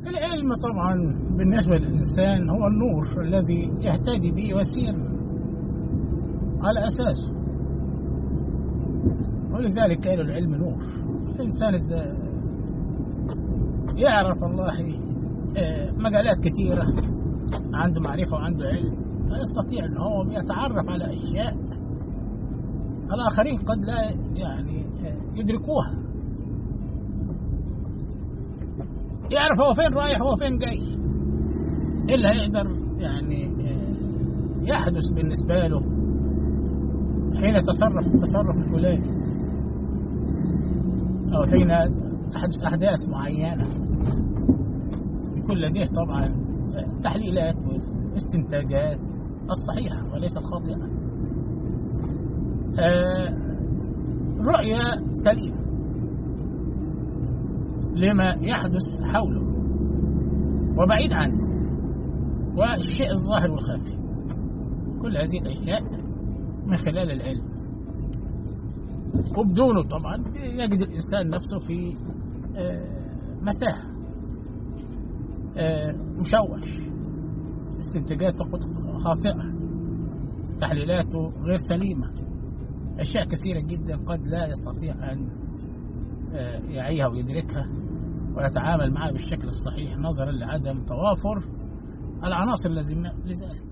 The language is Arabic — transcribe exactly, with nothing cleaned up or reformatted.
العلم طبعا بالنسبة للإنسان هو النور الذي يهتدي به ويسير على أساسه، ولذلك قالوا العلم نور. الإنسان إذا يعرف الله مجالات كثيرة، عنده معرفة وعنده علم، فيستطيع أن هو يتعرف على أشياء الآخرين قد لا يعني يدركوها. يعرف هو فين رايح وهو فين جاي، إلا يقدر يعني يحدث بالنسبة له حين يتصرف التصرف الفلاني، أو حين تحدث أحداث معينة. يكون لديه طبعا التحليلات والاستنتاجات الصحيحة وليس الخاطئة، رؤية سليمة لما يحدث حوله وبعيد عنه، والشيء الظاهر والخفي. كل هذه الأشياء من خلال العلم، وبدونه طبعا يجد الإنسان نفسه في متاهة، مشوش، استنتاجاته خاطئة، تحليلاته غير سليمة، أشياء كثيرة جدا قد لا يستطيع أن يعيها ويدركها ويتعامل معها بالشكل الصحيح نظرا لعدم توافر العناصر اللازمة لذلك.